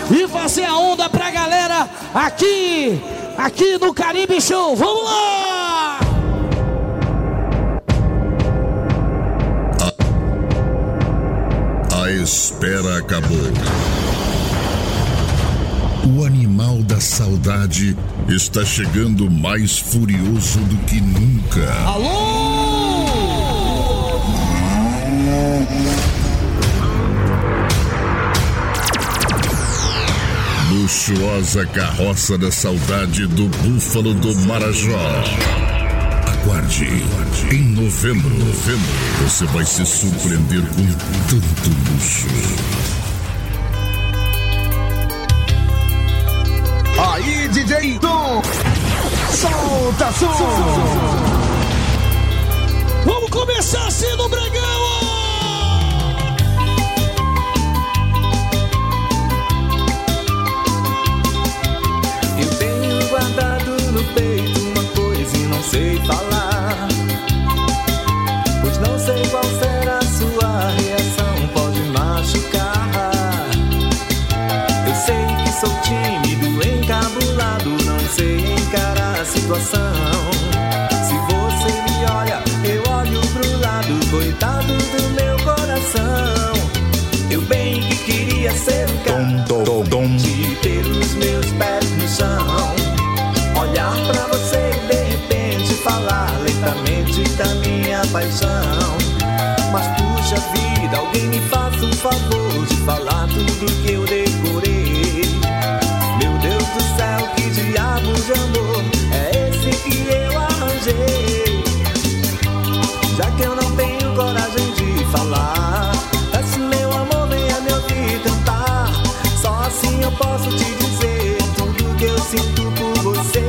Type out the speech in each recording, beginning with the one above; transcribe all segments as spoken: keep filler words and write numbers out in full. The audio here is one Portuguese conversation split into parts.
e fazer a onda pra galera aqui, aqui no Caribe Show. Vamos lá! A, a espera acabou. O animal da saudade está chegando mais furioso do que nunca. Alô! Luxuosa carroça da saudade do Búfalo do Marajó. Aguarde. Em novembro, novembro, você vai se surpreender com tanto luxo. Aí, D J Tom, solta som. Vamos começar assim no Bregão. Eu tenho guardado no peito uma coisa e não sei falar, pois não sei qual será a sua reação, pode machucar. Eu sei que sou tímido, encabulado, não sei encarar a situação. Se você me olha, eu olho pro lado, coitado do meu coração. Eu bem que queria ser um cara de ter os meus pés no chão, olhar pra você e de repente falar lentamente da minha paixão. Mas puxa vida, alguém me faça um favor de falar tudo que eu decorei. Meu Deus do céu, que diabo de amor é esse que eu arranjei? Já que eu não tenho coragem de falar, peço meu amor, venha me ouvir cantar. Só assim eu posso te dizer tudo que eu sinto por você.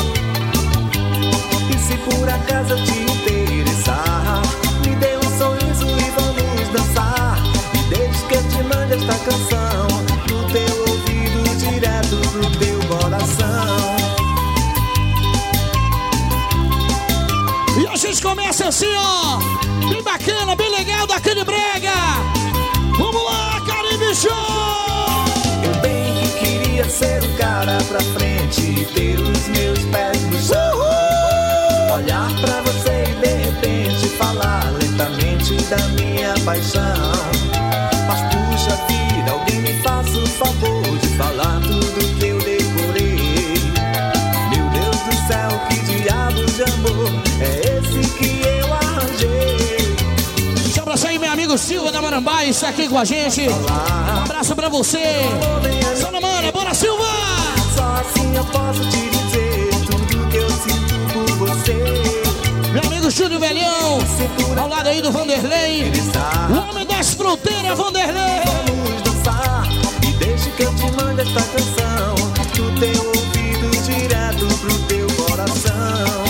E se por acaso eu te interessar, me dê um sorriso e vamos dançar. E desde que eu te mande esta canção no teu ouvido, direto pro teu coração. E a gente começa assim, ó, bem bacana, bem legal, daquele brega. Vamos lá, Caribe Show! Eu bem que queria ser um cara pra frente e ter os meus pés no chão. Uhul! Olhar pra você e de repente falar lentamente da minha paixão. Mas puxa vida, alguém me faça o favor de falar tudo que eu decorei. Meu Deus do céu, que diabo de amor é esse que eu arranjei? Deixa eu abraçar aí meu amigo Silva da Marambá, está aqui com a gente. Um abraço pra você. Salamana, bora Silva! Só assim eu posso te dizer tudo que eu sinto por você. Meu amigo Júlio Velhão, ao lado aí do Vanderlei, o homem das fronteiras, Vanderlei. Vamos dançar e deixe que eu te mande esta canção no teu ouvido, direto pro teu coração.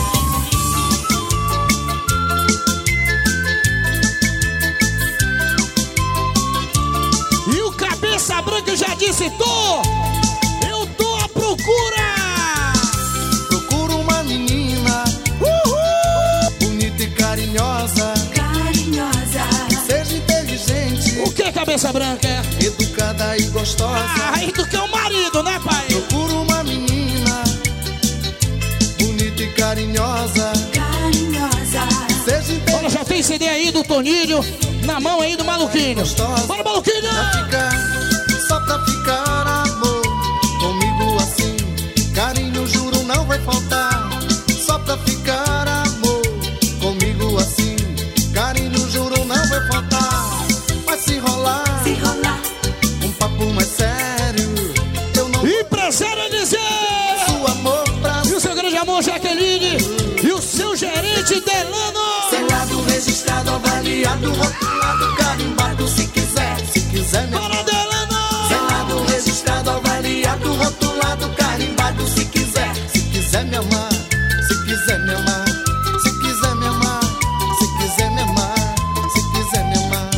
E o Cabeça Branca já disse, tô, eu tô à procura. Procuro uma menina, uhul, bonita e carinhosa, Carinhosa. seja inteligente, O que, Cabeça Branca? educada e gostosa. Ah, aí do que é o marido, né, pai? Procuro uma menina, bonita e carinhosa, Carinhosa. seja inteligente, Olha, já tem C D aí do Toninho, na mão aí do Maluquinho. Bora, Maluquinho! pra ficar, só pra ficar, amor, comigo assim, carinho juro não vai faltar. Só pra ficar, amor, comigo assim, carinho juro não vai faltar. Mas se rolar, Se rolar. um papo mais sério, eu não Empresário Eliseu! sou amor pra E o seu grande amor, Jaqueline! E o seu gerente, Delano! selado, registrado, avaliado, rotulado, carimbado, se quiser, se quiser me Bora, Delano! selado, registrado, avaliado, rotulado, carimbado, se quiser, se quiser me amar, se quiser me amar, se quiser me amar, se quiser me amar, se quiser me amar.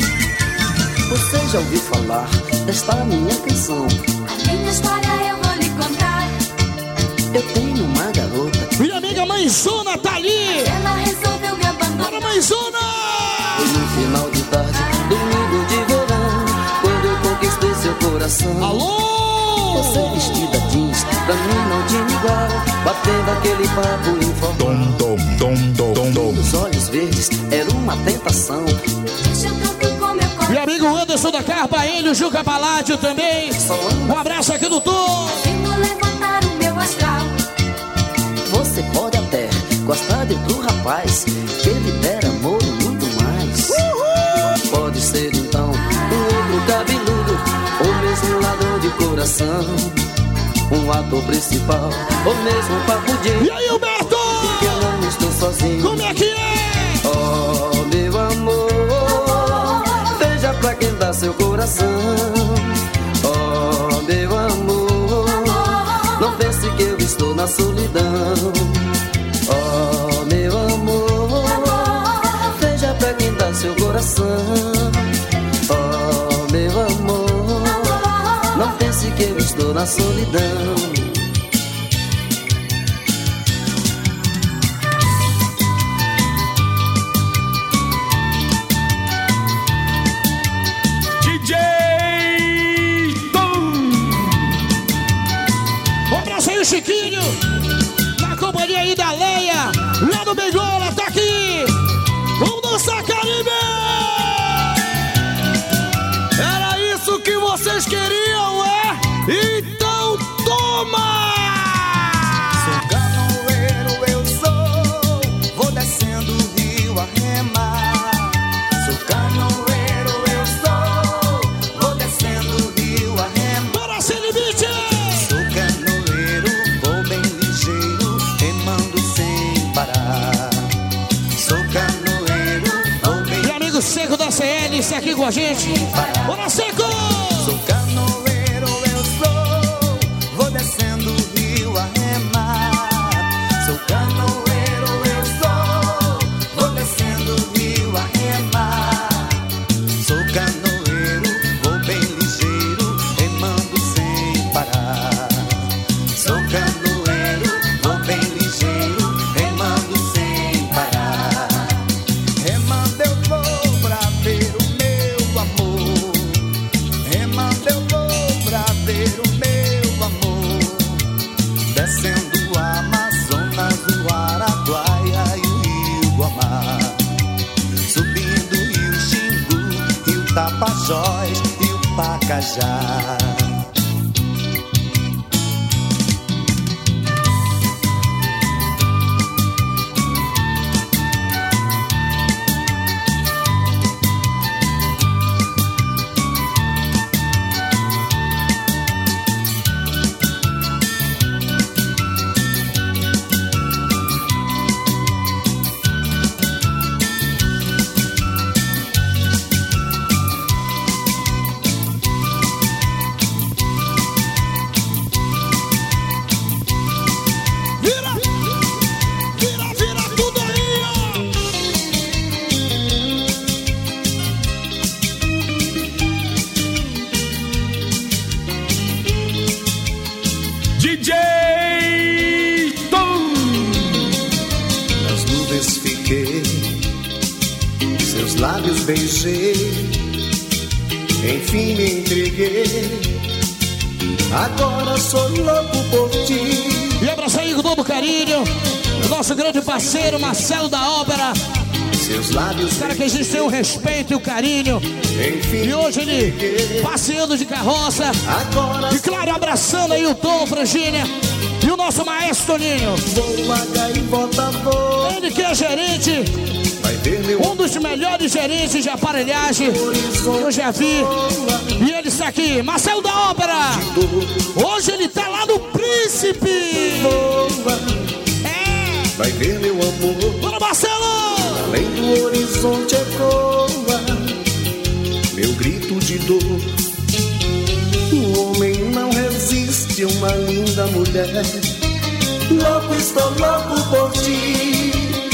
Você já ouviu falar desta minha canção? A minha história eu vou lhe tenho uma garota. Minha amiga Mãezona tá ali. Ela resolveu me abandonar. Bora, Mãezona! Foi no final de tarde, domingo de verão, quando eu conquistei seu coração. Alô! Você vestida jeans, pra mim não tinha igual, batendo aquele papo informal. Dom, dom, dom, dom, dom. Os olhos verdes, era uma tentação. Deixa eu canto com meu coração. Meu amigo Anderson da Carpa, ele, o Juca Palácio também. Um abraço aqui do Tom. Vindo levantar o meu astral. Você pode até gostar de outro rapaz, que lhe der amor e muito mais. Uhul! Pode ser então um outro cabeludo, ou mesmo um ladrão de coração, um ator principal, ou mesmo um papudinho. E aí, Humberto? Que eu não estou sozinho. Como é que é? Oh, meu amor, veja pra quem dá seu coração. Oh, meu amor, não pense que eu estou na solidão. Oh, meu amor, veja pra quem dá seu coração. Oh, meu amor, não pense que eu estou na solidão. Chiquinho, na companhia aí da Leia, lá do Bengola, tá aqui. Vamos dançar, Caribe! Era isso que vocês queriam, é? Então toma! Sou canoeiro, eu sou, vou descendo o rio a remar. Sou canoeiro, eu sou, vou descendo o rio a remar. Bora, sem limite! Seco da C L, isso aqui com a gente. Bora, Seco! Sou canoeiro, eu sou, vou descendo o rio a remar. Sou canoeiro, eu sou, vou descendo o rio a remar. Sou canoeiro, vou bem ligeiro, remando sem parar. Sou canoeiro, vou bem ligeiro, remando sem parar. Remando eu vou ver o meu amor, remando eu vou pra ver o meu amor, descendo o Amazonas, o Araguaia e o Rio Guamá, subindo o Rio Xingu, Rio Tapajós e o Pacajá. Beijei, enfim me entreguei, agora sou louco por ti. E abraço aí com todo carinho, o nosso grande parceiro Marcelo da Ópera. Seus lábios, cara que a gente tem o respeito e o carinho. Enfim, e hoje ele passeando de carroça. Agora e claro, abraçando aí o Tom, Frangília e o nosso maestro Toninho. Ele que é gerente, um dos melhores gerentes de aparelhagem que eu já vi. E ele está aqui, Marcelo da Ópera. Hoje ele está lá no Príncipe. É. Vai ver meu amor. Bora, Marcelo! Além do horizonte ecoa meu grito de dor. O homem não resiste a uma linda mulher. Louco, estou louco por ti.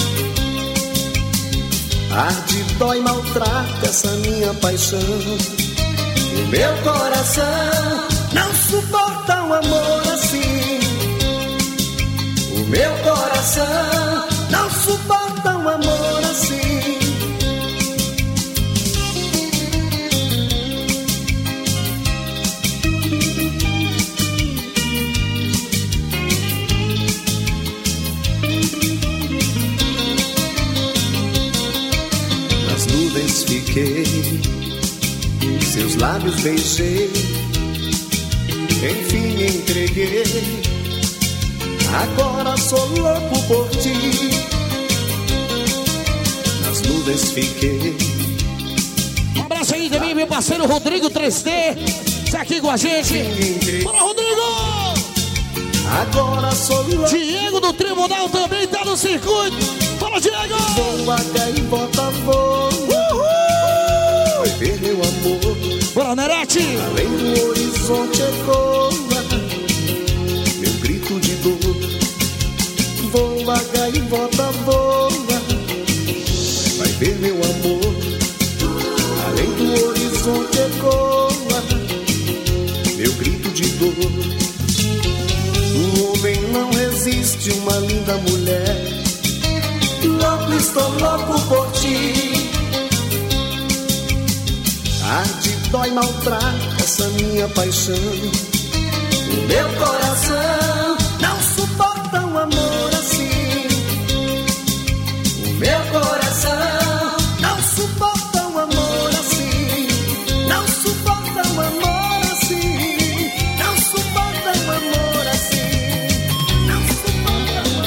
Arde, dói, maltrata essa minha paixão. O meu coração não suporta um amor assim. Meu coração não suporta um amor assim. Nas nuvens fiquei, seus lábios beijei, enfim me entreguei. Agora sou louco por ti. Nas nuvens fiquei. Um abraço aí também, meu parceiro Rodrigo três D. Está aqui com a gente. Bora, Rodrigo! Agora sou louco. Diego do Tribunal também tá no circuito. Fala, Diego! Voa e bota voa. Uhul! Vai ver meu amor. Bora, Nerete! Além do horizonte ecoa meu grito de dor. Voa, gaivota, voa. Vai ver meu amor. Além do horizonte ecoa meu grito de dor. Um homem não resiste uma linda mulher. Louco, estou louco por ti. Arde, dói, maltrata essa minha paixão. O meu coração não suporta um amor assim. O meu coração não suporta um amor assim. Não suporta um amor assim. Não suporta um amor assim. Não suporta um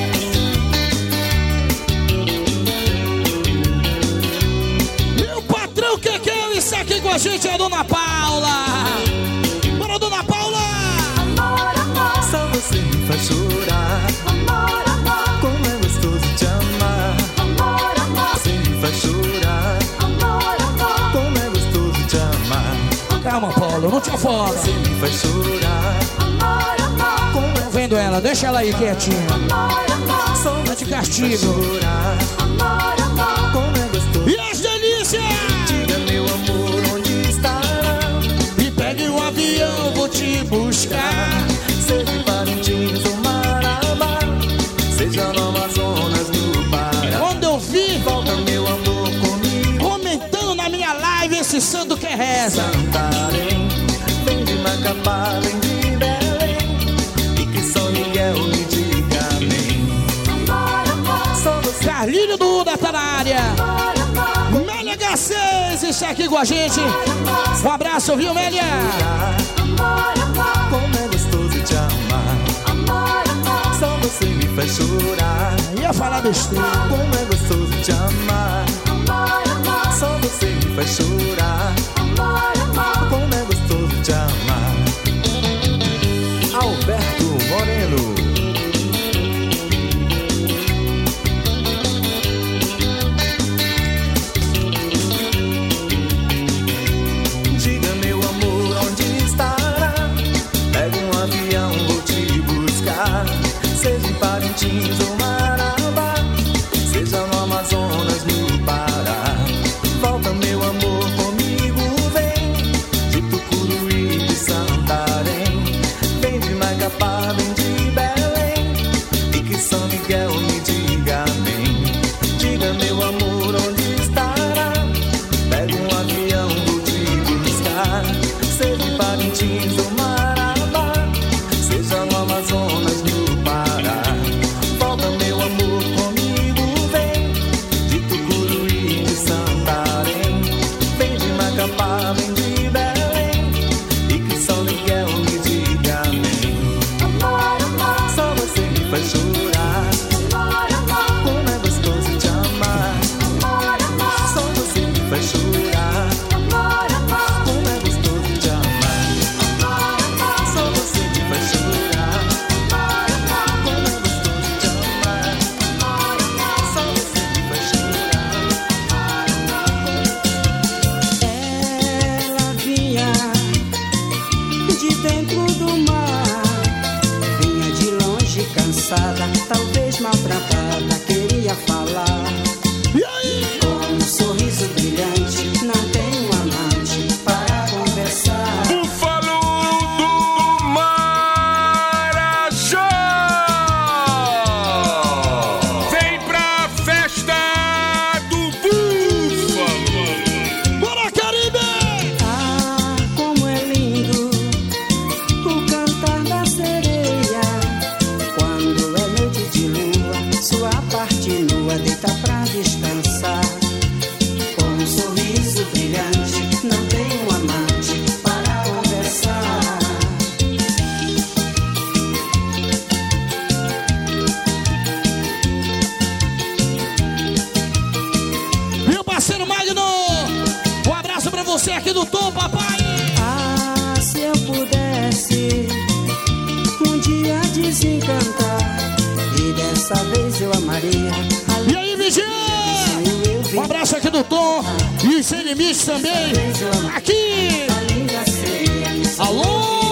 amor assim. Meu patrão Quequeu está aqui com a gente, é a Dona Paula. Bora, Dona Paula! Só você me faz chorar. Amor, amor, Como é gostoso te amar. amor, amor, Você me faz chorar. amor, amor, Como é gostoso te amar. Calma, Paulo, não te afoga. Você me faz chorar. amor, amor, Como é Tô vendo ela, deixa ela aí quietinha. amor, amor, só Tá de você me faz castigo. chorar. amor, amor, Como é gostoso. E as delícias! Diga, meu amor, onde estará? Me pegue um avião, vou te buscar. Seja em Parintins ou Marabá, seja no Amazonas, no Pará. Quando eu vi, Volta, meu amor, comigo. comentando na minha live, esse santo que reza. Santarém, vem de Macapá, vem de Belém, e que São Miguel me diga amém. amor, amor, Só você Carlinho do Uda tá na área. amor, amor, Mélia H seis está aqui com a gente. Um abraço, viu, Mélia? amor, amor, como é gostoso te amar. amor, amor, Só você me faz chorar. Ia falar besteira. Como é gostoso te amar. amor, amor, Só você me faz chorar. amor, amor, Como é gostoso te amar. Alberto Moreno. Diga, meu amor, onde estará? Pega um avião, vou te buscar. Seja em Parintins ou Marabá, seja no Amazonas, no Pará. Volta, meu amor, comigo vem. De Tucuruí, de Santarém, vem de Macapá, vem de Belém, e que São Miguel me diga amém. Diga, meu amor, onde estará? Pega um avião, vou te buscar. Seja em Parintins ou Marabá, seja no Amazonas, no Pará. Volta, meu amor, comigo vem. De Tucuruí, de Santarém, vem de Macapá, vem de Belém, e que São Miguel me diga amém. amor, amor, Só você me faz chorar. amor, amor, Como é gostoso te amar. amor, amor, Só você me faz chorar. amor, amor, Como é gostoso te amar. Só você me faz chorar. Como é gostoso te amar. Só você me faz chorar. Ela vinha de dentro do mar, vinha de longe cansada, talvez maltratada, queria falar. E aí? Com um sorriso brilhante, não tem um amante para conversar. Búfalo do Marajó! dia desencantar, e dessa vez eu amaria. E aí, Vigia? Um abraço aqui do Tom e Sem Limites também. Aqui! Alô!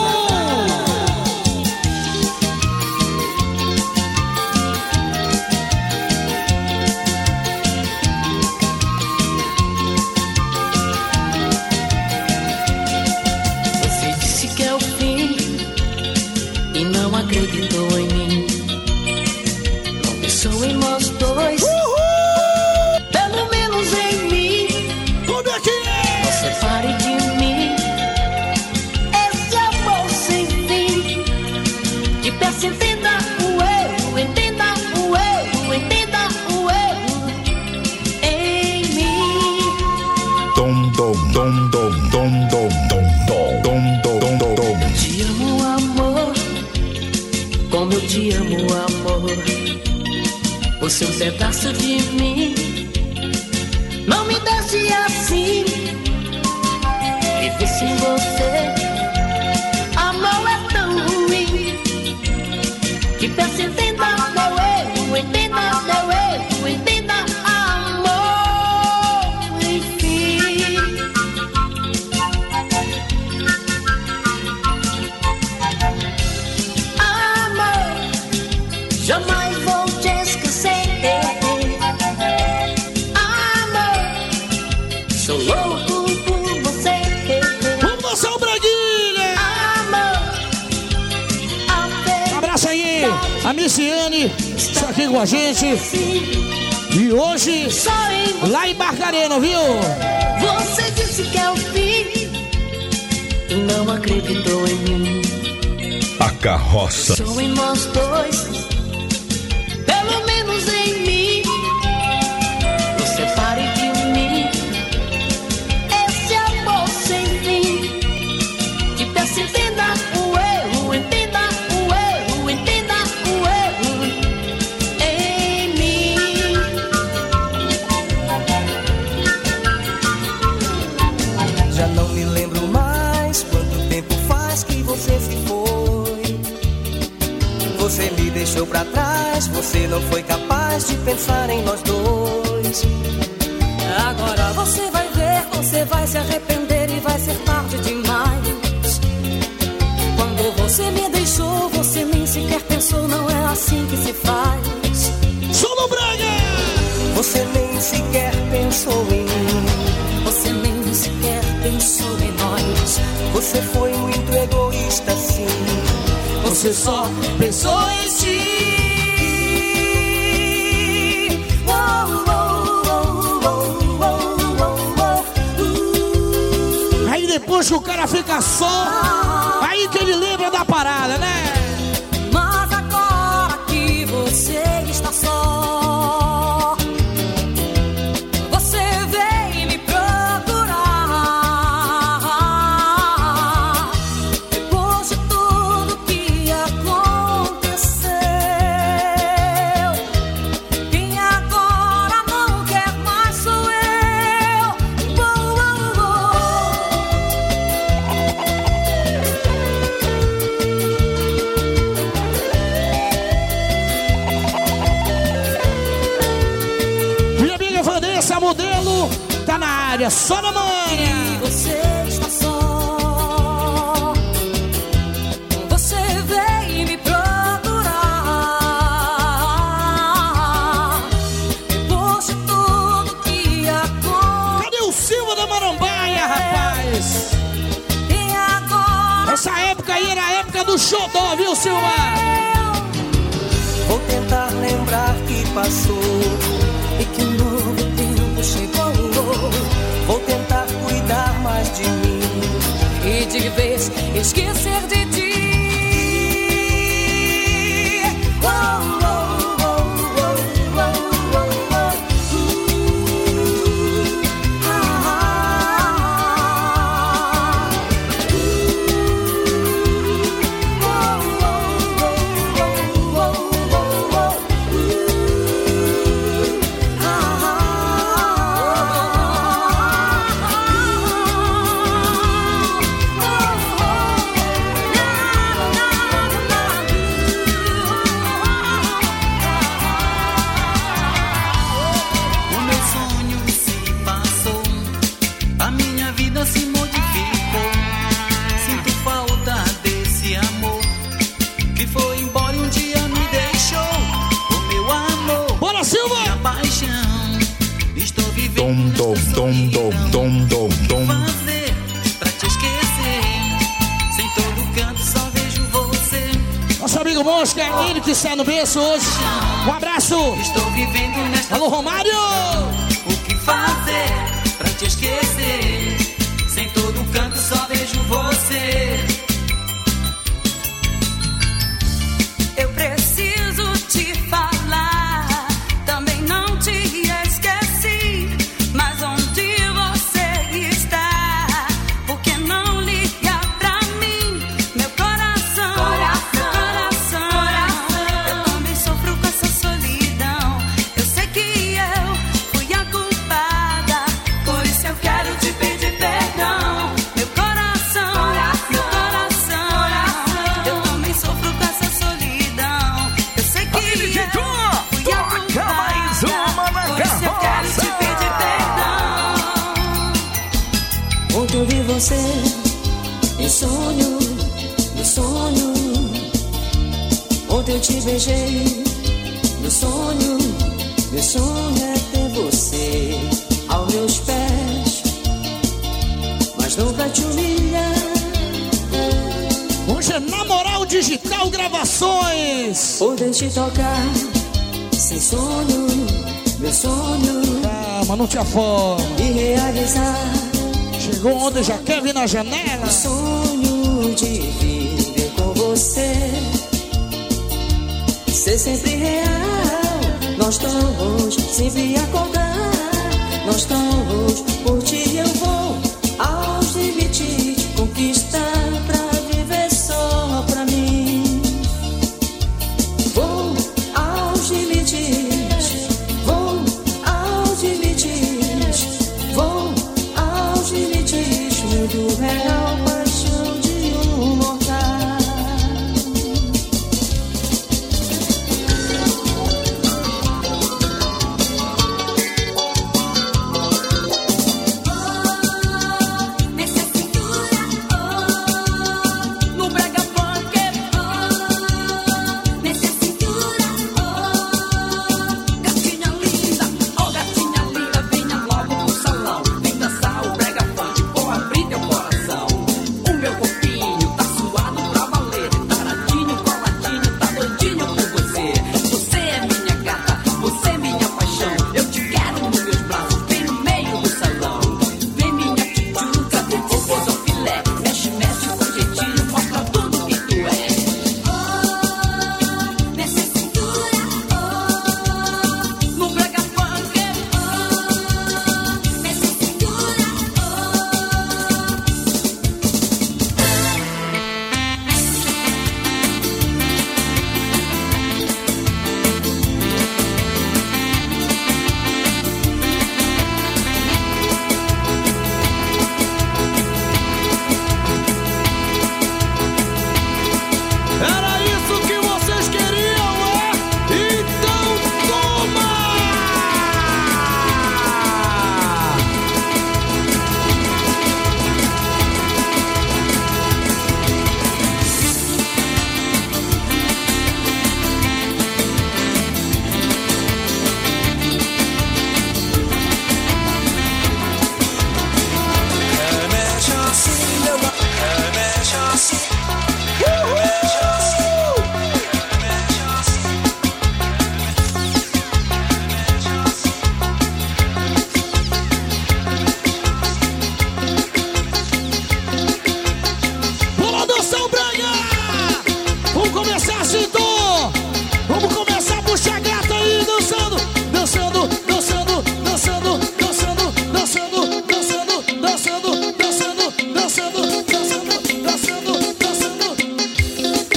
Você disse que é o fim e não acreditou em mim. Não pensou em nós dois. Pelo menos em mim. Como é que é? Não separe de mim esse amor sem fim. Que peça, entenda o erro, entenda o erro, entenda o erro em mim. Dom, dom, dom, dom, dom, dom, dom, dom, dom, dom, dom, dom. Te amo, amor, como eu te amo, amor. Você é um pedaço de mim. Não me deixe assim. Viver sem você, amor, é tão ruim. Que peça, entenda meu erro, entenda meu erro, entenda amor, enfim. Amor, jamais vou te esquecer. Amor, sou louco por você. Vamos dançar o Braguilha! Amor, Um abraço aí, a Missiane, está aqui com a gente. E hoje, só em você. lá em Barcarena, viu? Você disse que é o fim e não acreditou em mim. A carroça. Sou em nós dois, pelo menos em mim. Não separe de mim esse amor sem fim. Que peça, entenda o erro, entenda o erro, entenda o erro em mim. Já não me lembro mais quanto tempo faz que você se foi. Você me deixou pra trás, você não foi capaz de pensar em nós dois. Agora você vai ver, você vai se arrepender e vai ser tarde demais. Quando você me deixou, você nem sequer pensou, não é assim que se faz. Solo Braga! Você nem sequer pensou em mim. Você nem sequer pensou em nós. Você foi muito egoísta, sim. Você só pensou em si. Aí depois que o cara fica só, aí que ele lembra da parada, né? Mas agora que você está só, você veio me procurar. Depois de tudo que aconteceu, quem agora não quer mais sou eu. Oh, oh, Minha amiga Vanessa Modelo tá na área, só na manha. Você está só, você veio me procurar. Depois de tudo que aconteceu, Cadê o Silva da Marambaia, rapaz? e agora Essa época aí era a época do xodó, viu, Silva? Vou tentar lembrar que passou e que um novo tempo chegou. Vou tentar cuidar mais de mim E de vez esquecer de ti. Oh, oh, oh, oh, oh, oh, oh. Uh, ah, uh, oh, oh, oh, oh, oh, oh, oh. Uh, ah, foi embora e um dia me deixou. O meu amor, Bora, Silva! minha paixão. Estou vivendo Dom, nesta dom, dom, solidão. dom, dom, dom, dom. Fazer pra te esquecer. Sem todo canto só vejo você. Nosso amigo Mosca, ele que está no berço hoje. Um abraço! Estou vivendo nesta Alô, Romário! O que fazer pra te esquecer? Sem todo canto só vejo você. Eu preciso te falar, também não te esqueci, mas onde você está? Por que não liga pra mim, meu coração, meu coração? Eu também sofro com essa solidão. Eu sei que eu fui a culpada, por isso eu quero te pedir perdão, meu coração, meu coração. Eu também sofro com essa solidão. Eu sei que eu fui a culpada, mais uma na por isso eu quero te pedir perdão. Ontem eu vi você em sonho, no sonho. Ontem eu te beijei no sonho. Meu sonho é ter você aos meus pés, mas não pra te humilhar. Hoje é Na Moral Digital Gravações. Poder te tocar sem sonho, meu sonho, Calma, não te afoga. e realizar Chegou ontem, já quer vir na janela. o sonho de viver com você, ser sempre real. Nós dois sempre acordar, nós dois por ti eu vou aos limites conquistar pra viver só pra mim. Vou aos limites, vou aos limites, vou aos limites, muito real, paixão de um mortal. Nessa cintura, oh, no brega funk, oh, nessa cintura, oh, gatinha linda, oh gatinha linda, venha logo pro salão, vem dançar o brega funk, vou abrir teu coração. O meu corpinho tá suado pra valer, taradinho, coladinho, tá doidinho por você. Você é minha gata, você é minha paixão, eu te quero nos meus braços, bem no meio do salão. Vem minha tchutchuca, depois ao filé, mexe, mexe com jeitinho, mostra tudo que tu é. Oh, nessa cintura, oh, no brega funk, oh, nessa cintura, Era isso que vocês queriam, é? Então toma! Remexe assim, meu amor. Remexe assim. Remexe assim. Remexe assim. Remexe assim. Bora dançar o brega! Vamos começar assim, Tom! Vamos começar a puxar gata aí, dançando, dançando, dançando, dançando, dançando, dançando, dançando, dançando, dançando, dançando, dançando, dançando, dançando.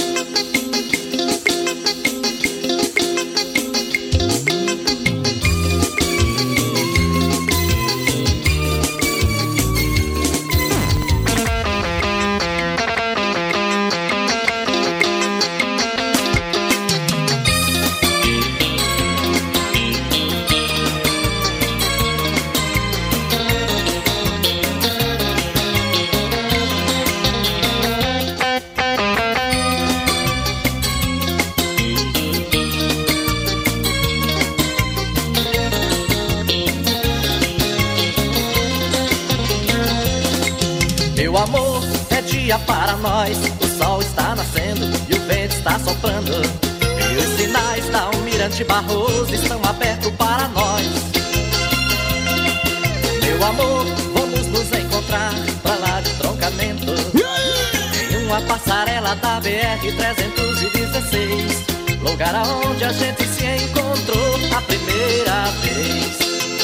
dia para nós. O sol está nascendo e o vento está soprando, e os sinais da Almirante Barroso estão abertos para nós. Meu amor, vamos nos encontrar pra lá de Troncamento, em uma passarela da B R trezentos e dezesseis, lugar aonde a gente se encontrou a primeira vez.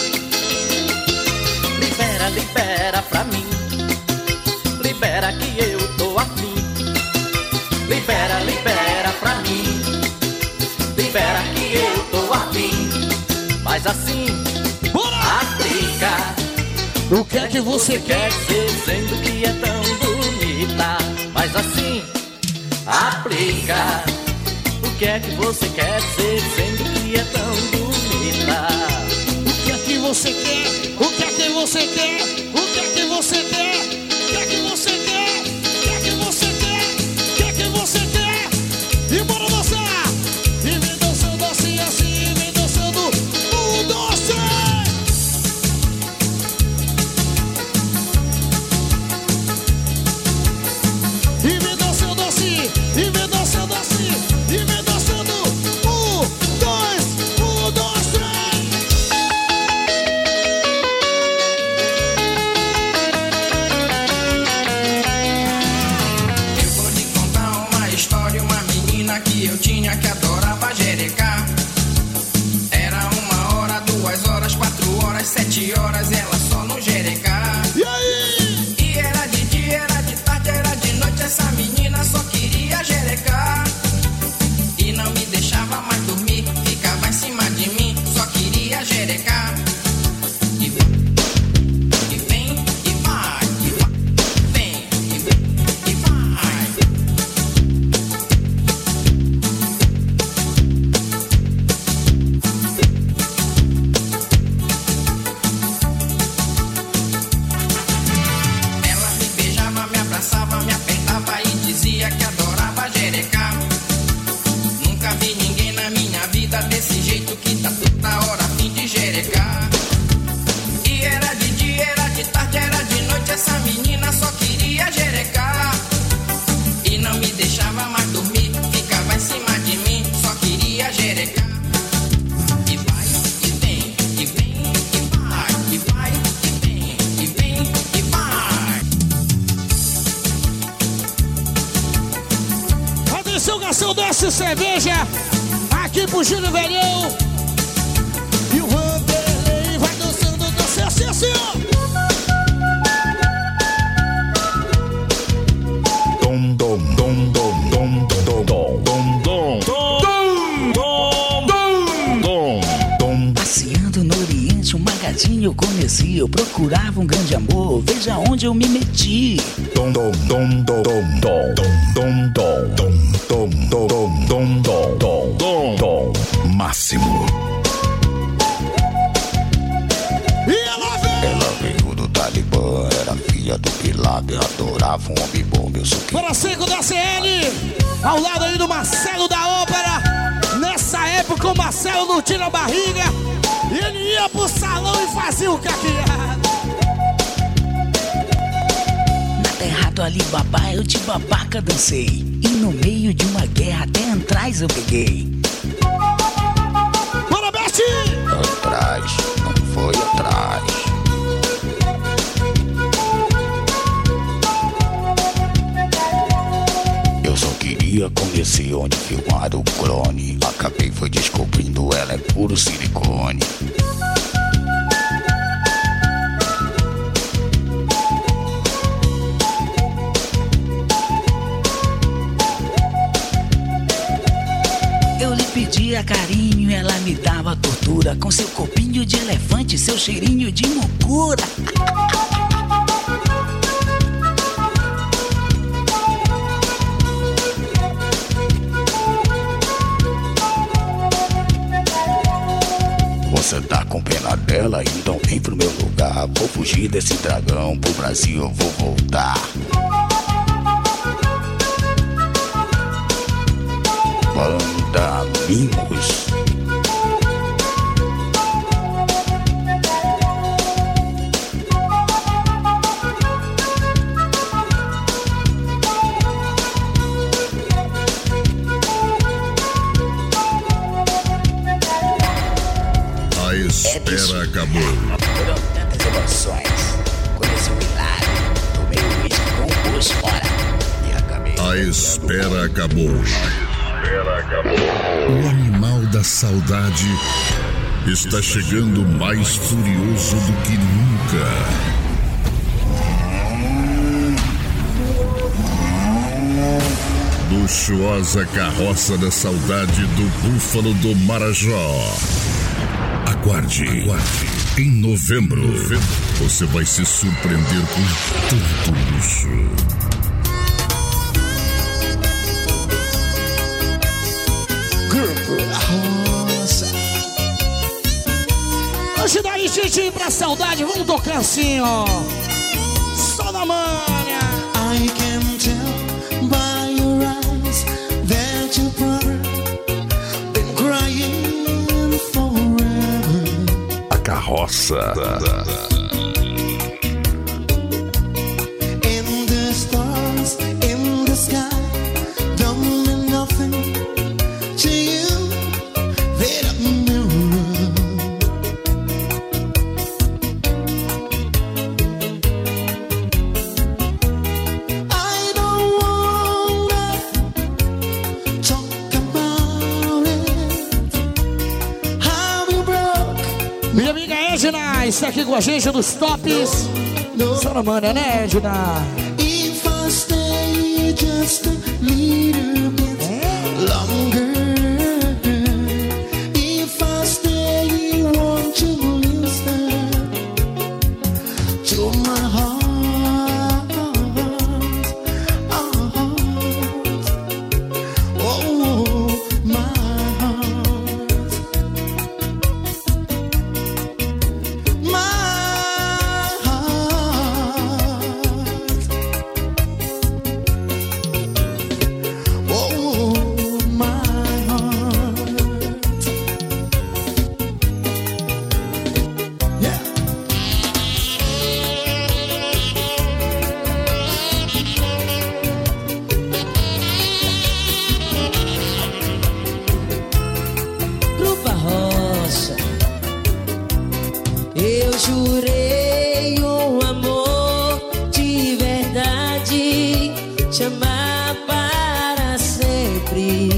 Libera, libera pra mim, libera que eu tô afim. Libera, libera pra mim, libera que eu tô afim. Mas assim, aplica. O que é que você quer? Dizendo que é tão bonita. Mas assim, aplica. O que é que você quer dizer dizendo que é tão bonita? O que é que você quer? O que é que você quer? O que é que você quer? O que é que você quer? O que é que você quer? O que é que você quer? E bora dançar! E vem dançando assim, assim, vem dançando. Um, dois, três! E vem dançando assim, e vem dançando assim, e vem dançando. Um, dois, um, dois, três! Eu vou te contar uma história, uma menina que eu tinha que adorava jerecar. Era uma hora, duas horas, quatro horas, sete horas, ela só no jerecar. E aí? E era de dia, era de tarde, era de noite, essa menina só queria jerecar. E não me deixava mais dormir, ficava em cima de mim, só queria jerecar. E vem, e vem, e vai, e vai, vem, e vem, e vai. Ela me beijava, me abraçava, me apertava e dizia que adorava jerecar. Nunca vi ninguém na minha vida desse jeito que tá toda hora a fim de jerecar. E era de dia, era de tarde, era de noite, essa menina só queria jerecar. E não me deixava mais dormir, ficava em cima de mim, só queria jerecar. E vai, e vem, e vem, e vai, e vai, e vem, e vem, e vai. Atenção, garçom, desce cerveja aqui pro Júnior Velhão. E o Vanderlei vai dançando, dançando assim, assim, ó. Dom, dom, dom, dom, dom, dom, dom, dom, dom, dom, dom, dom, dom, dom. Passeando no Oriente, um magazinho eu conheci. Eu procurava um grande amor, veja onde eu me meti. Dom, dom, dom, dom, dom, dom, dom, dom, dom, dom, dom, dom, dom, dom, dom, dom, Máximo. E ela vem! Ela veio do Talibã, era filha do Bilab, adorava um homem bom, meu suquinho. Para cinco da C L, ao lado aí do Marcelo da Ópera. Nessa época o Marcelo não tira a barriga e ele ia pro salão e fazia o caqueado. Na terra do Alibaba eu de babaca dancei. E no meio de uma guerra até atrás eu peguei. Bora, Bete! Atrás, não foi atrás. Eu só queria conhecer onde filmaram o clone. Acabei foi descobrindo, ela é puro silicone. Eu lhe pedia carinho, ela me dava tortura. Com seu corpinho de elefante, seu cheirinho de mucura. Você tá com pena dela, então vem pro meu lugar. Vou fugir desse dragão, pro Brasil eu vou voltar. Banda Mimos. espera acabou. Foram tantas emoções. Conheci o milagre. Tomei o uísque com o pulso fora. E acabei. A espera acabou. A espera acabou. O animal da saudade está chegando mais furioso do que nunca. Luxuosa carroça da saudade do Búfalo do Marajó. Aguarde, aguarde. Em novembro, novembro, você vai se surpreender com tanto luxo. Grupo Rosa. Hoje daí, gente, pra saudade, vamos tocar assim, ó. Só na manha. I can tell by your eyes that your brother been crying forever. A carroça. And the stars in the sky don't mean nothing to you. They're a mirror. I don't wanna talk about it. How we broke. Minha amiga Edna está aqui com a gente dos tops. Só na manha, né, Edna? If I stay just a little bit longer, if I stay, won't you listen to my heart? Oh, oh, my heart, my heart. Oh, my heart. Yeah. Grupo Rosa. Eu jurei um amor de verdade, te amar para sempre.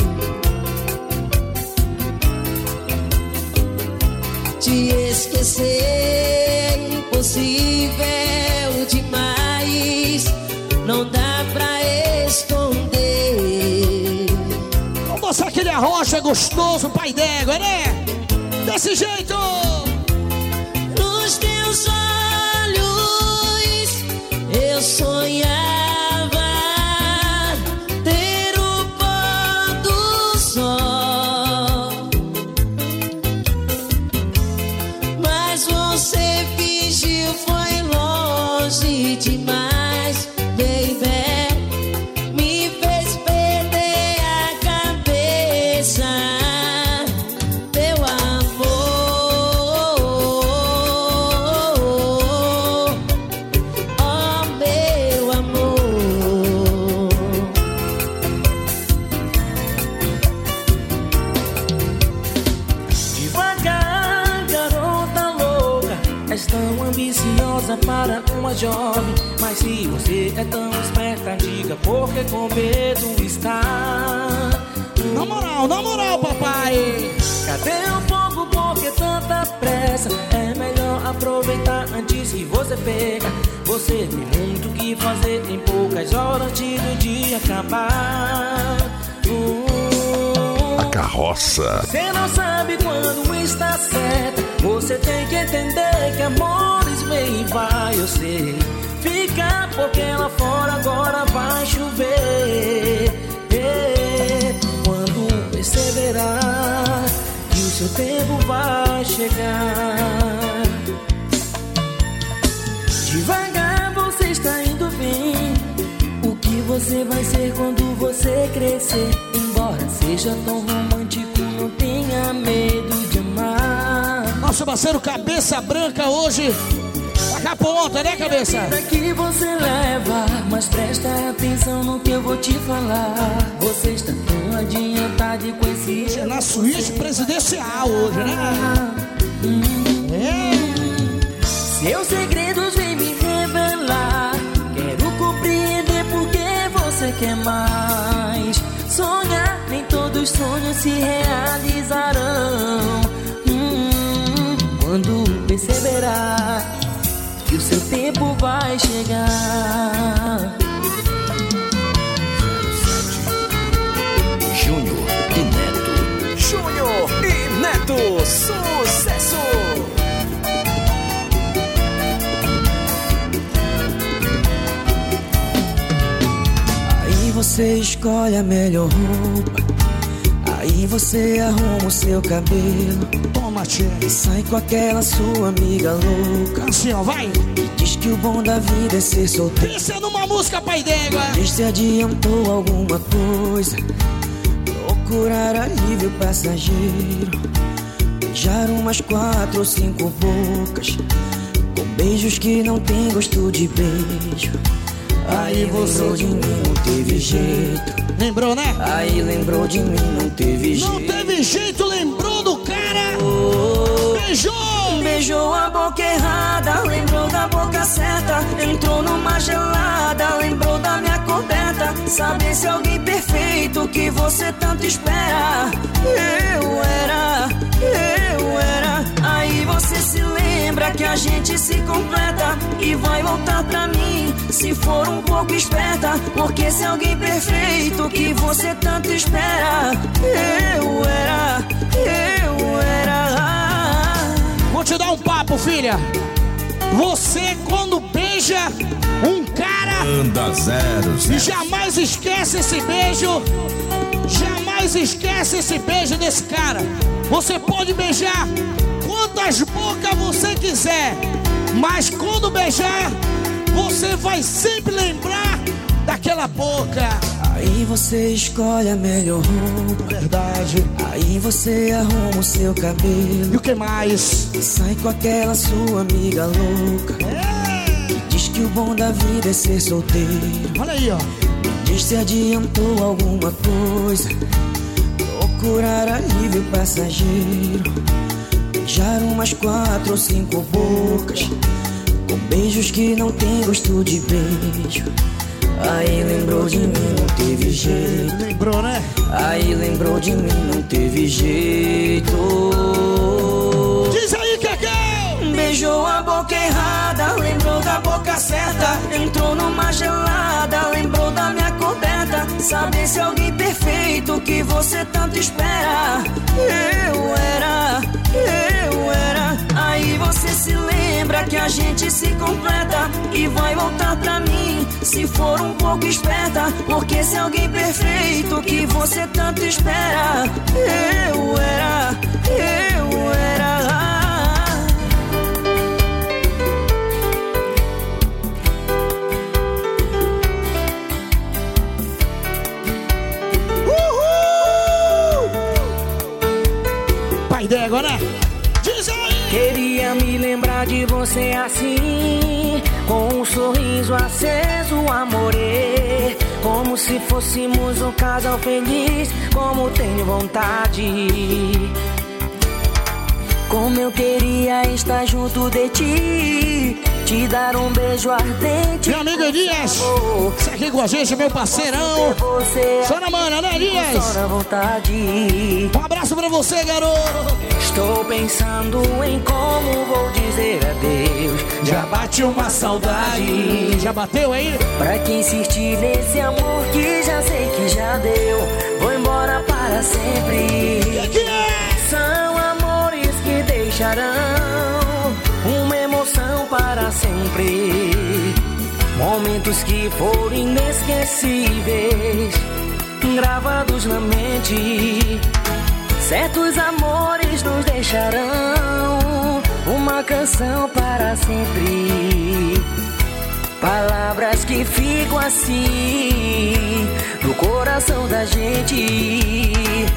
Te esquecer é impossível demais, não dá pra esconder. Vamos dançar aquele arrocha gostoso, pai d'égua, né? Desse jeito! Nos teus olhos eu sonhava ter o pôr do sol, mas você fingiu, foi longe demais, baby. Me fez perder a cabeça, teu amor, oh meu amor. Devagar, garota louca, és tão ambiciosa para uma jovem. Mas se você é tão esperta, diga por que com medo está. Na moral, na moral, papai. Cadê o fogo, por que tanta pressa? É melhor aproveitar antes que você pega. Você tem muito o que fazer em poucas horas antes do dia acabar. Uh, A carroça. Você não sabe quando está certa. Você tem que entender que amores vem e vai, eu sei. Fica porque lá fora agora vai chover. É, quando perceberá que o seu tempo vai chegar. Devagar você está indo bem. O que você vai ser quando você crescer? Embora seja tão romântico, não tenha medo de amar. Nosso parceiro Cabeça Branca hoje tá com a ponta, né, Cabeça? Que você leva, mas presta atenção no que eu vou te falar. Você está tão adiantado com esse... É na suíte presidencial hoje, né? Hum, Seus segredos vem me revelar. Quero compreender por que você quer mais. Sonhar, nem todos os sonhos se realizarão. Hum, quando perceberá que o seu tempo vai chegar. Júnior e Neto. Júnior e Neto, sucesso! Aí você escolhe a melhor roupa. Aí você arruma o seu cabelo. Toma, tia. E sai com aquela sua amiga louca. Assim, ó, vai. E diz que o bom da vida é ser solteiro. Pensa numa música, pai d'égua. Diz se adiantou alguma coisa. Procurar alívio passageiro. Beijar umas quatro ou cinco bocas. Com beijos que não tem gosto de beijo. Aí lembrou de mim, não teve jeito. Lembrou, né? Aí lembrou de mim, não teve jeito. Não teve jeito, lembrou do cara. Oh, beijou! Beijou a boca errada, lembrou da boca certa. Entrou numa gelada, lembrou da minha coberta. Saber se alguém perfeito que você tanto espera. Eu era, eu era. Aí você se lembra que a gente se completa e vai voltar pra mim se for um pouco esperta. Porque se alguém perfeito que você tanto espera. Eu era, eu era. Vou te dar um papo, filha. Você quando beija um cara Anda zero, zero. e jamais esquece esse beijo. Jamais esquece esse beijo desse cara. Você pode beijar quantas bocas você quiser, mas quando beijar, você vai sempre lembrar daquela boca. Aí você escolhe a melhor roupa. Verdade. Aí você arruma o seu cabelo. E o que mais? E sai com aquela sua amiga louca. É. E diz que o bom da vida é ser solteiro. Olha aí, ó. E diz se adiantou alguma coisa. Procurar alívio passageiro. Beijar umas quatro ou cinco bocas. Com beijos que não tem gosto de beijo. Aí lembrou de mim, não teve jeito. Lembrou, né? Aí lembrou de mim, não teve jeito. Diz aí, Cacau! Beijou a boca errada, lembrou da boca certa. Entrou numa gelada, lembrou da minha coberta. Saber se alguém perfeito que você tanto espera. Eu era, eu era. Aí você se lembra que a gente se completa e vai voltar pra mim se for um pouco esperta. Porque se alguém perfeito que você tanto espera. Eu era, eu era. Pai d'égua, né? Diz aí! Queria me lembrar de você assim, com um sorriso aceso, amore. Como se fôssemos um casal feliz, como tenho vontade. Como eu queria estar junto de ti, te dar um beijo ardente. Meu amigo Elias, você aqui com a gente, meu parceirão. Chora, mana, né, Elias? Um abraço pra você, garoto. Estou pensando em como vou dizer adeus. Já bate uma saudade. Já bateu aí? Pra que insistir nesse amor que já sei que já deu. Vou embora para sempre. E aqui é? São amores que deixarão uma emoção para sempre. Momentos que foram inesquecíveis, gravados na mente. Certos amores nos deixarão uma canção para sempre. Palavras que ficam assim no coração da gente.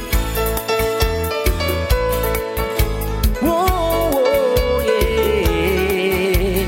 Oh, oh, yeah.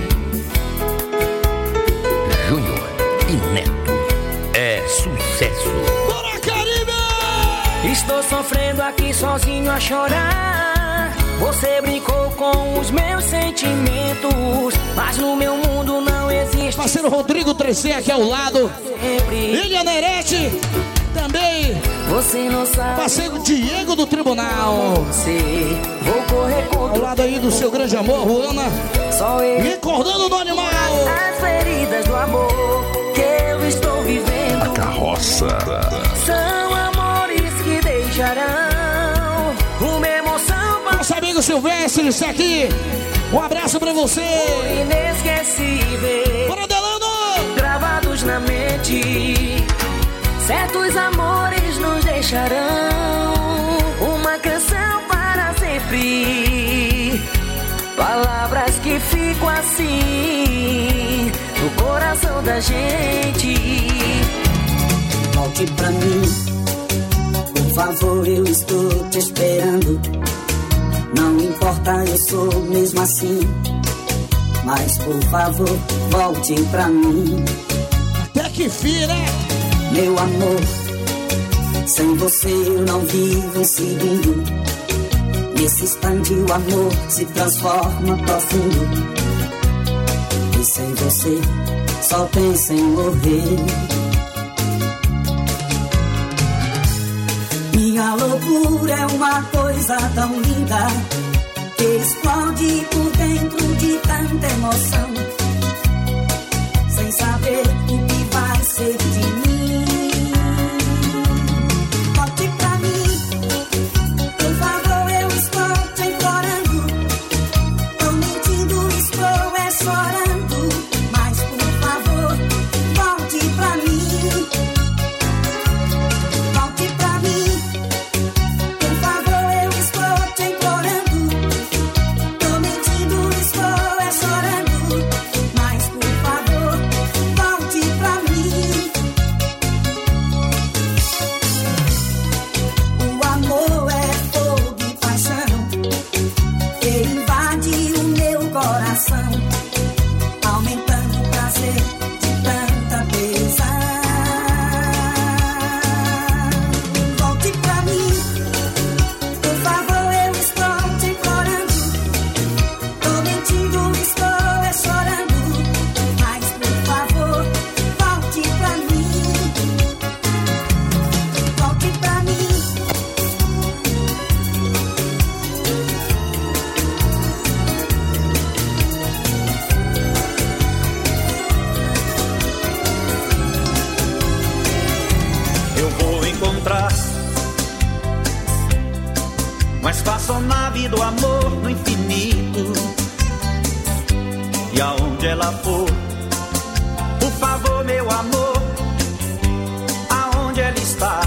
Júnior e Neto é sucesso. Bora, Caribe! Estou sofrendo aqui sozinho a chorar. Você brincou com os meus sentimentos, mas no meu mundo não existe. Parceiro Rodrigo três C aqui ao lado. Ilha Nerete também. Você não sabe. Parceiro Diego do Tribunal. Você, vou correr contra. Ao lado aí do seu grande amor, Juana. Só eu. Recordando no animal. As feridas do amor que eu estou vivendo. A carroça. São amores que deixarão uma emoção. Nosso amigo Silvestre, isso aqui. Um abraço pra você. Inesquecível. Bora, Delano. Gravados na mente. Certos amores nos deixarão uma canção para sempre. Palavras que ficam assim no coração da gente. Volte pra mim, por favor, eu estou te esperando. Não importa, eu sou mesmo assim, mas por favor, volte pra mim. Até que fim, né? Meu amor, sem você eu não vivo um segundo. Nesse instante o amor se transforma profundo. E sem você só penso em morrer. Minha loucura é uma coisa tão linda que explode por dentro de tanta emoção, sem saber o que vai ser de mim. Volte pra mim, por favor, eu estou te implorando. Tô mentindo, estou é chorando, mas por favor, volte pra mim. Volte pra mim, por favor, eu estou te implorando. Tô mentindo, estou é chorando, mas por favor, volte pra mim. O amor é fogo e paixão que invade o meu coração, aumentando o prazer de tanta tesão. Volte pra mim, por favor, eu estou te implorando. Tô mentindo, estou é chorando, mas por favor, volte pra mim. Volte pra mim. Eu vou encontrar uma espaçonave do amor no infinito. E aonde ela for, por favor, meu amor, aonde ela está,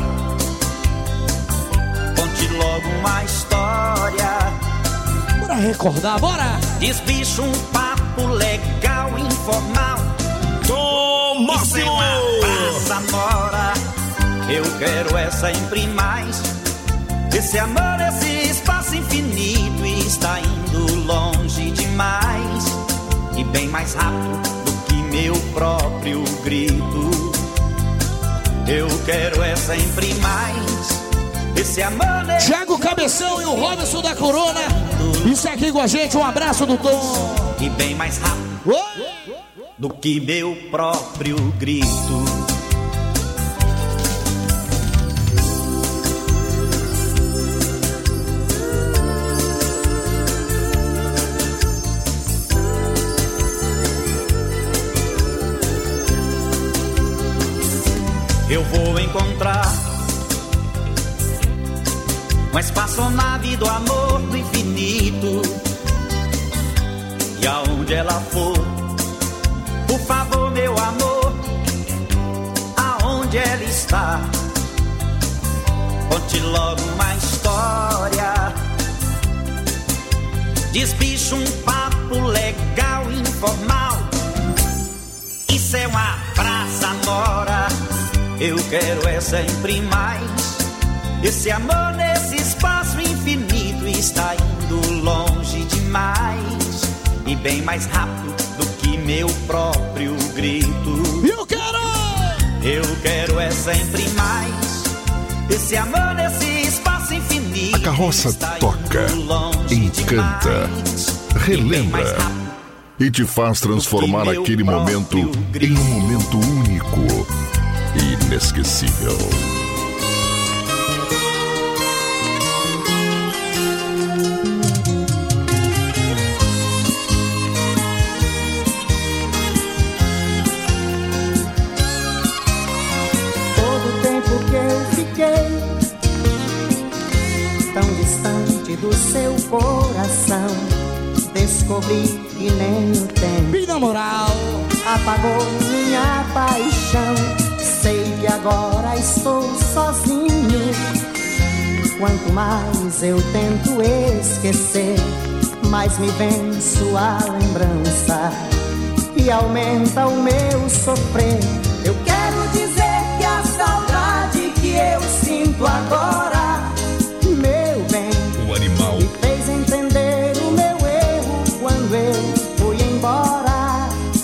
conte logo uma história. Bora recordar, bora! Desbicha um papo legal, informal. Toma, isso é uma praça mora. Eu quero é sempre mais. Esse amor, esse espaço infinito está indo longe demais. E bem mais rápido do que meu próprio grito. Eu quero é sempre mais. Esse amor... Thiago Cabeção e o Robson da Corona. Isso aqui com a gente, um abraço do Tom. E bem mais rápido do que meu próprio grito. Eu vou encontrar uma espaçonave do amor no infinito. E aonde ela for, por favor, meu amor, aonde ela está, conte logo uma história. Desbicha um papo legal, informal. Isso é uma praça mora. Eu quero é sempre mais. Esse amor nesse espaço infinito está indo longe demais. E bem mais rápido do que meu próprio grito. Eu quero! Eu quero é sempre mais. Esse amor nesse espaço infinito Carroça toca, encanta, relembra e te faz transformar aquele momento em um momento único e inesquecível. Todo o tempo que eu fiquei tão distante do seu coração, descobri que nem o tempo e na moral apagou minha paixão. Sei que agora estou sozinho. Quanto mais eu tento esquecer, mais me vem sua lembrança e aumenta o meu sofrer. Eu quero dizer que a saudade que eu sinto agora, meu bem, o animal me fez entender o meu erro quando eu fui embora.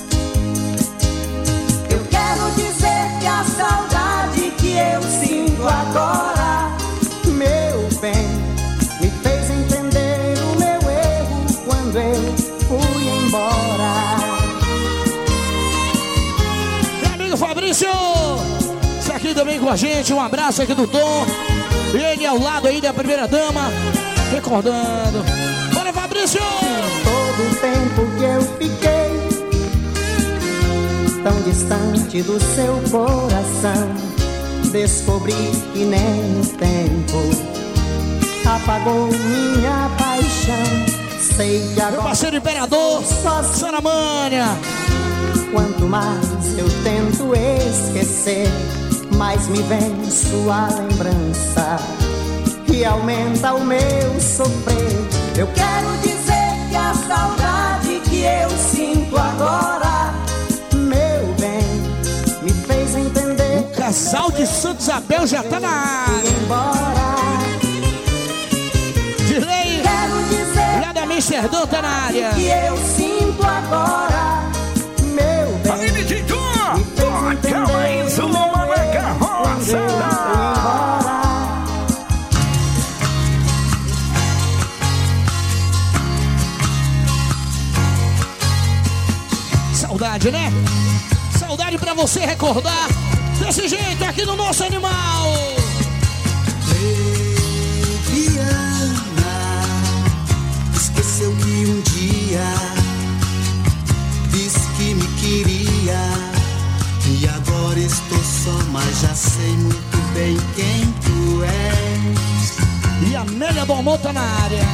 Eu quero dizer que a saudade que eu sinto agora, meu bem, me fez entender o meu erro quando eu fui embora. Meu amigo Fabrício, isso aqui também com a gente, um abraço aqui do Tom. Ele ao lado aí da primeira dama, recordando. Bora, Fabrício! Todo o tempo que eu fiquei tão distante do seu coração, descobri que nem o tempo apagou minha paixão. Sei que agora meu parceiro imperador, Sanamânia. Quanto mais eu tento esquecer, mais me vem sua lembrança e aumenta o meu sofrer. Eu quero dizer que a saudade que eu sinto agora, meu bem, me fez entender. O casal de Santa Isabel já tá na área. Embora. Direi, quero dizer lá da Amsterdã tá na área. Que eu sinto agora, meu bem. Aí, Nidinho, toca mais uma na carroça. Saudade, né? Saudade pra você recordar desse jeito aqui no nosso animal. Leviana, esqueceu que um dia disse que me queria e agora estou só, mas já sei muito bem quem tu és. E a Amélia do Amor tá na área.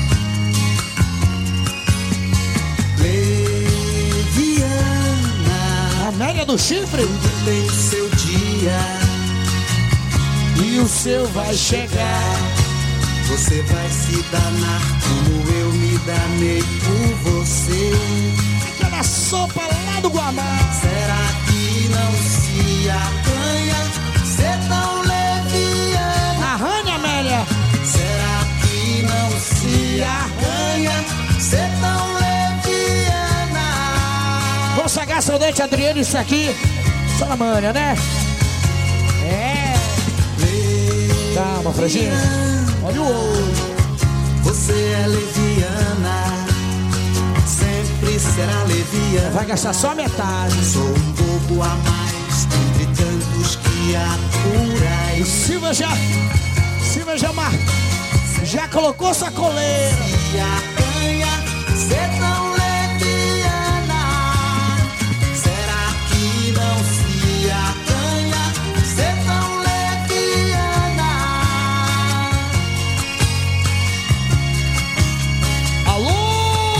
Amélia do Chifre. Tudo tem o seu dia e o seu vai chegar. Você vai se danar como eu me danei por você. Aquela sopa lá do Guamá. Será que não se arranha ser tão leviana? Arranha, Amélia. Será que não se arranha ser tão leviana? Vou sagar saudade, Adriano, isso aqui. Salamânia, né? É. Calma, Franginho. Olha o olho. Você é leviana, sempre será leviana. Vai gastar só metade. Sou um bobo a mais entre tantos que há por aí. Silva já, Silva já, mar... já colocou sua coleira. Se arranha, ser tão leviana. Será que não se arranha, ser tão leviana? Alô?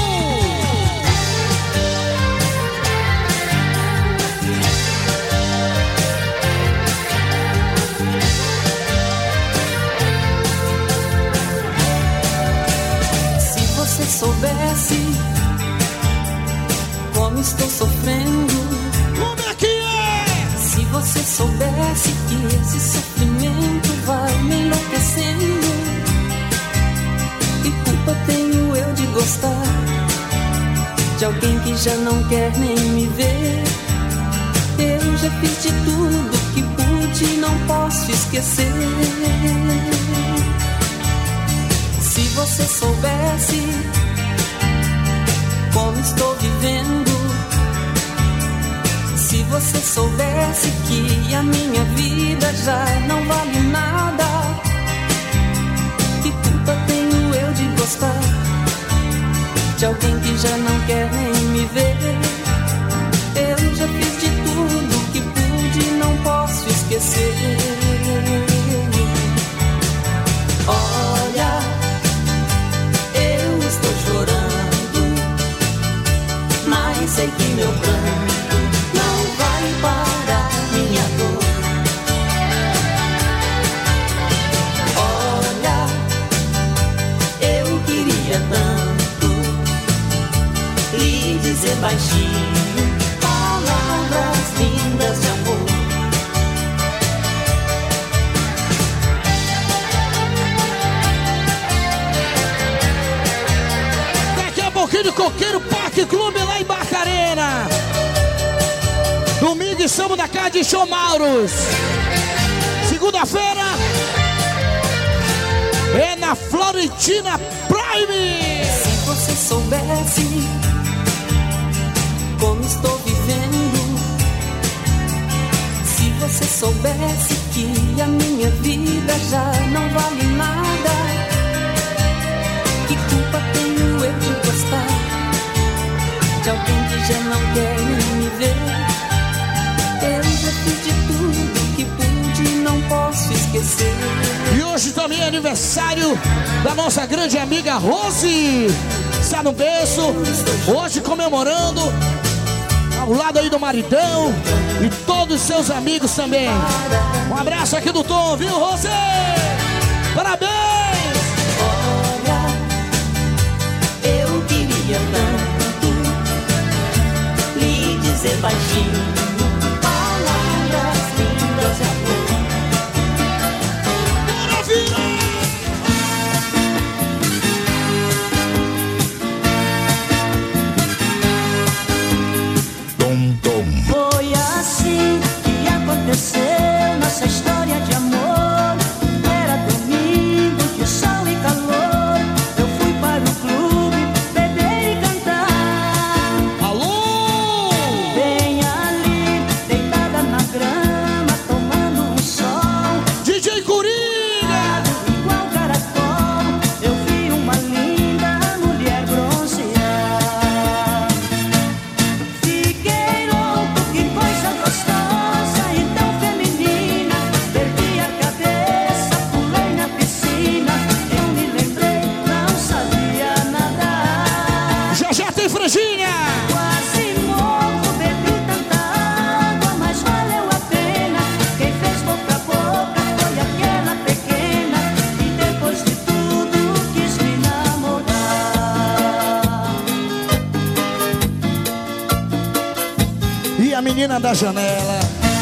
Se você soubesse como estou sofrendo, como é que é? Se você soubesse que esse sofrimento vai me enlouquecendo, que culpa tenho eu de gostar de alguém que já não quer nem me ver? Eu já fiz de tudo que pude e não posso esquecer. você soubesse que a minha vida já não vale nada, que culpa tenho eu de gostar de alguém que já não quer nem me ver? Eu já fiz de tudo que pude, não posso esquecer. Olha, eu estou chorando, mas sei que meu pranto não vai parar minha dor. Olha, eu queria tanto lhe dizer baixinho palavras lindas de amor. Daqui a pouquinho de Coqueiro Parque Clube lá em Barcarena. Domingo estamos na casa de Show Mauros. Segunda-feira é na Florentina Prime. Se você soubesse como estou vivendo, se você soubesse que a minha vida já não vale nada, que culpa tenho eu de gostar de alguém que já não quer nem me ver? Eu já fiz de tudo que pude, não posso esquecer. E hoje também é aniversário da nossa grande amiga Rose. Está no berço, hoje comemorando ao lado aí do maridão e todos os seus amigos também. Um abraço aqui do Tom, viu, Rose? Parabéns! Olha, eu queria tanto lhe dizer baixinho palavras lindas de amor. Maravilha! Foi assim que aconteceu nossa história de amor. Era domingo de sol e calor. Eu fui para o clube beber e cantar. Alô! Bem ali, deitada na grama, tomando um sol. D J Coringa! Igual caracol, eu vi uma linda mulher bronzear. Fiquei louco, que coisa gostosa e tão feminina. Perdi a cabeça, pulei na piscina. Eu me lembrei, não sabia nadar. Já já tem franjinha! Quase morro, bebi tanta água, mas valeu a pena. Quem fez boca a boca foi aquela pequena e depois de tudo quis me namorar. E a menina da janela.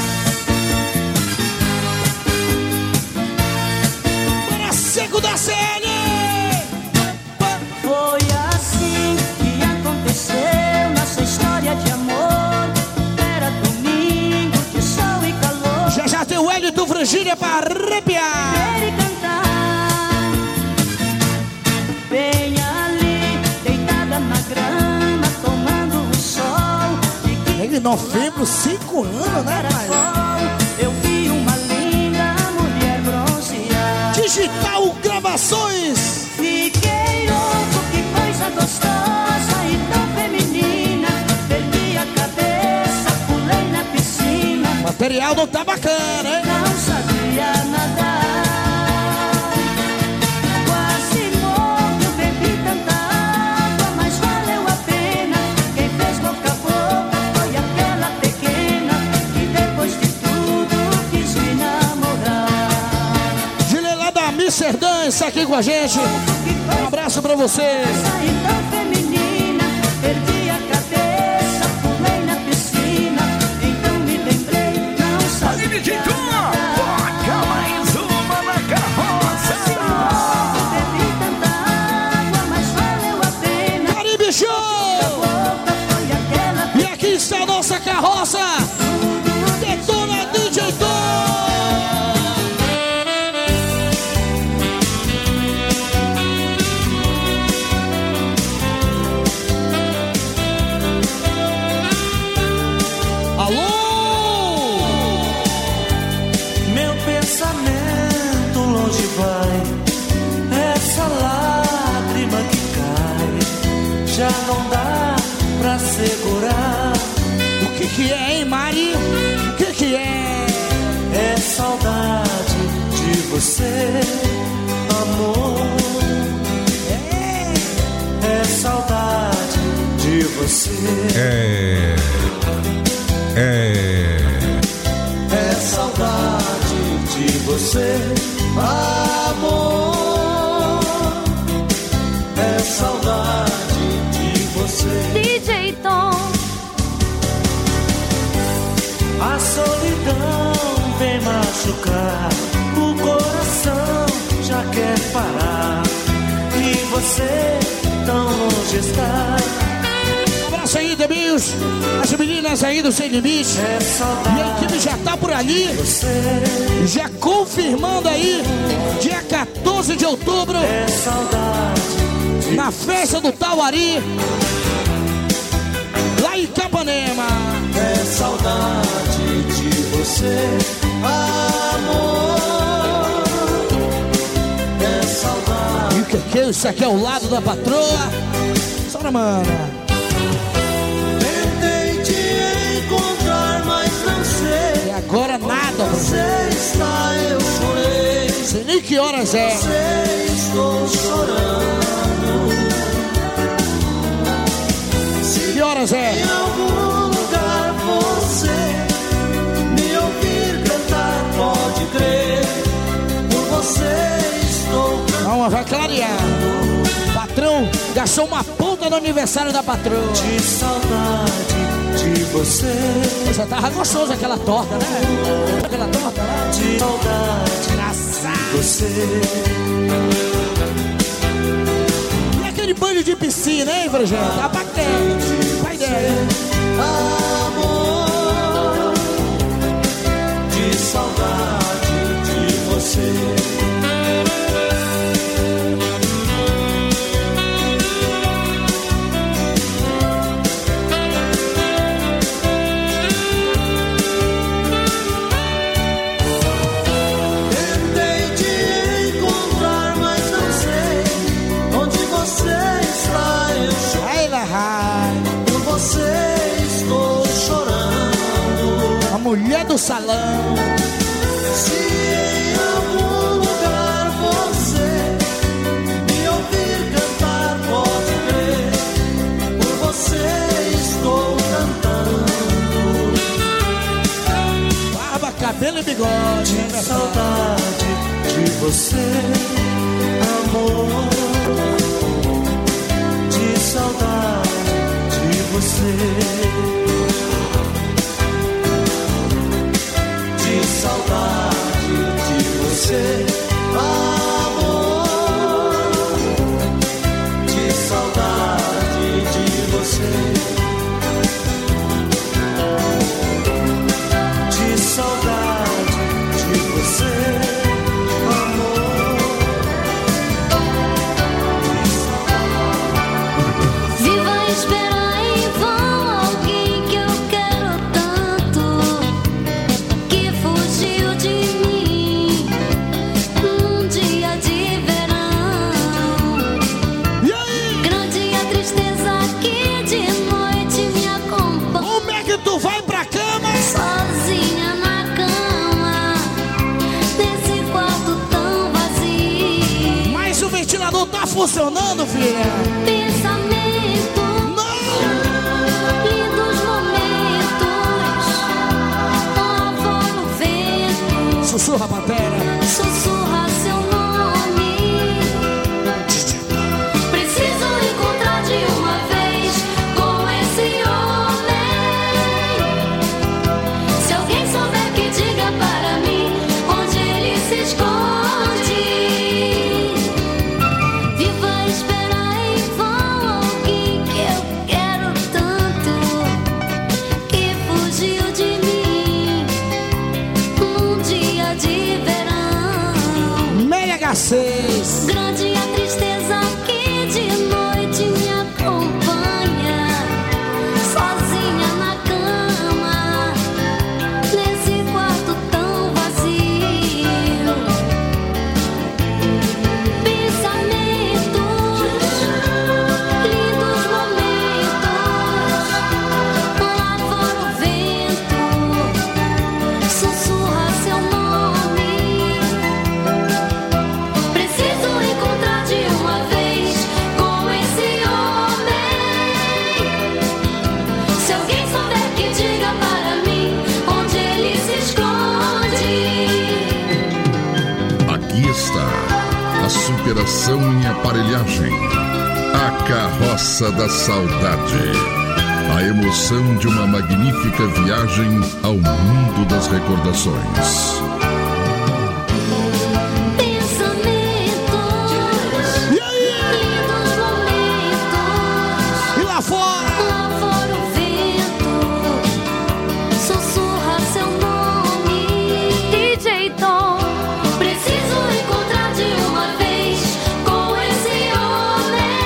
Para seco da C N! Foi assim que aconteceu nossa história de amor. Era domingo de sol e calor. Já já tem o Hélio do Virgínia para arrepiar. Beber e cantar. Bem ali, deitada na grama, tomando um sol. Em novembro, cinco anos, né, pai? Eu vi uma linda mulher bronzear. Digital Gravações. Fiquei louco, que coisa gostosa e tão feminina. Perdi a cabeça, pulei na piscina. O material não tá bacana, hein? Não sabia nadar. Quase morro, bebi tanta água, mas valeu a pena. Quem fez boca a boca foi aquela pequena que depois de tudo quis me namorar. Gilela da Amsterdã está aqui com a gente. Um abraço pra vocês. E tão feminina, perdi a cabeça, pulei na piscina. Então me lembrei, não sabia nadar. Toca mais uma na carroça. Bebi tanta água, mas valeu a pena. Caribe Show! E aqui está a nossa carroça. Detona D J Tom. segurar. O que que é, hein, Mari? O que que é? É saudade de você, amor. É, é saudade de você. É. É. É saudade de você, amor. É saudade de você. D J Tom. A solidão vem machucar, o coração já quer parar. E você tão longe está. Um abraço aí, Debios. As meninas aí do Sem Limite. É E a equipe já tá por ali. Já confirmando aí, dia quatorze de outubro. É saudade. Na festa do Tauari. Lá em Capanema. É saudade de você, amor. É saudade. E o que que é isso aqui é o lado da patroa? Só na mana. Tentei te encontrar, mas não sei. E agora nada, você está, eu chorei. Sei nem que horas é. Você estou chorando. Que horas é? Em algum lugar você me ouvir cantar, pode crer. Por você estou cantando. Não, vai clarear. Patrão gastou uma ponta no aniversário da patroa. De saudade de você. Já tava gostoso aquela torta, né? Aquela torta lá. De saudade engraçado. de você. E aquele banho de piscina, hein, Frangélia? Tá bacana. Vai ideia. Amor, de saudade de você. Tentei te encontrar, mas não sei onde você está. Eu Vai lá, por você estou chorando. a mulher do salão. Se em algum lugar você me ouvir cantar, pode crer. Por você estou cantando. Barba, cabelo e bigode. De saudade de você, amor. De saudade de você. De saudade de você, amor. De saudade de você. De saudade de você, amor. Viva esperar em vão alguém que eu quero tanto, que fugiu de mim num dia de verão. Grande a tristeza que de noite me acompanha. Como é que tu vai pra cama? Sozinha na cama, nesse quarto tão vazio. Mas o ventilador tá funcionando, filha. Pensamento, lindos momentos, lava no vento, Sussurra, batera. sussurra seu nome. Preciso encontrar de uma vez com esse homem. Se alguém souber, que diga para mim onde ele se esconde. Viva esperar em vão alguém que eu quero tanto, que fugiu de mim num dia de verão. Meia H seis. Grande a tristeza que de noite me acompanha, sozinha na cama, nesse quarto tão vazio. Pensamentos, lindos momentos, Decoração e aparelhagem. A Carroça da Saudade. A emoção de uma magnífica viagem ao mundo das recordações. E aí? E lá fora? Lá fora o vento sussurra seu nome. D J Tom, preciso encontrar de uma vez com esse homem.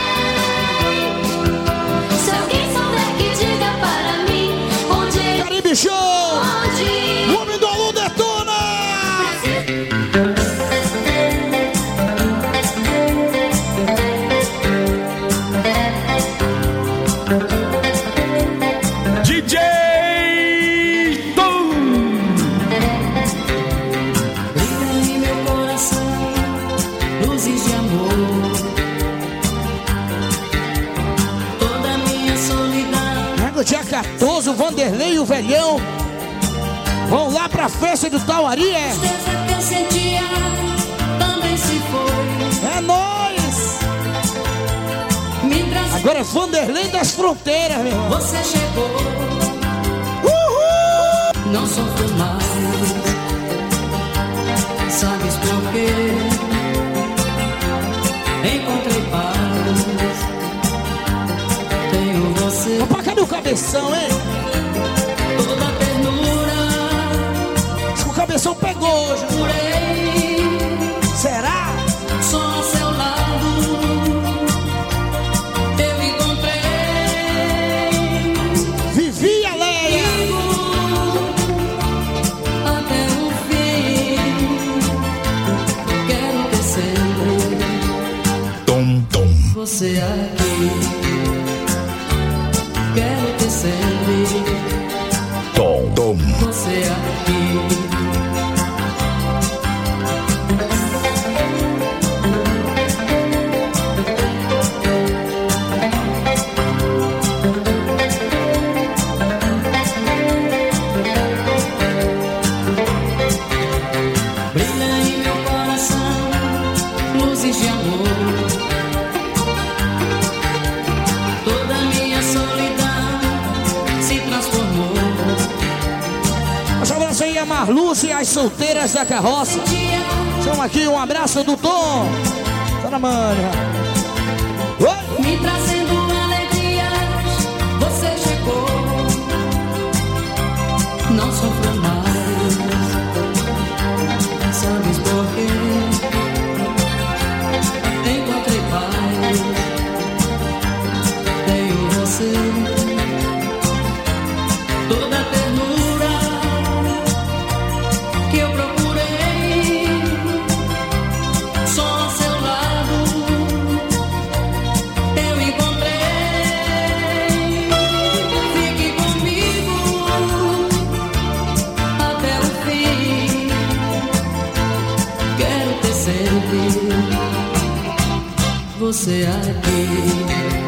Se alguém souber que diga para mim onde ele Caribe Show! pode. O homem do Alô detona! D J Tom. Brilha em meu coração luzes de amor. Toda minha solidão. No dia quatorze, o Vanderlei e o Velhão vão lá pra festa do Tauari, é? Tristeza que eu sentia também se foi. É nóis! Me traz. Agora é Vanderlei das Fronteiras, meu irmão. Você chegou, Uhul! não sofro mais. Sabes por quê? Encontrei paz. Tenho você. Opa, cadê o cabeção, hein? Toda ternura. Acho que o cabeção pegou hoje. Jurei. Será? Só a seu lado eu encontrei. Vivi a Leia! Até o fim. Quero ter sempre Tom, tom. você aqui. Quero ter sempre Tom, tom. você aqui. Brilha em meu coração luzes de amor. Toda minha solidão se transformou. Um abraço aí a Marluce e as solteiras da carroça. Chama aqui um abraço do Tom. Tá na manha. Oi! Me trazendo alegrias, você chegou. Não sofro mais. Sabes por quê? Encontrei paz. Tenho você. Toda a ternura que eu procurei. Só ao seu lado eu encontrei. Fique comigo até o fim. Quero ter sempre você aqui.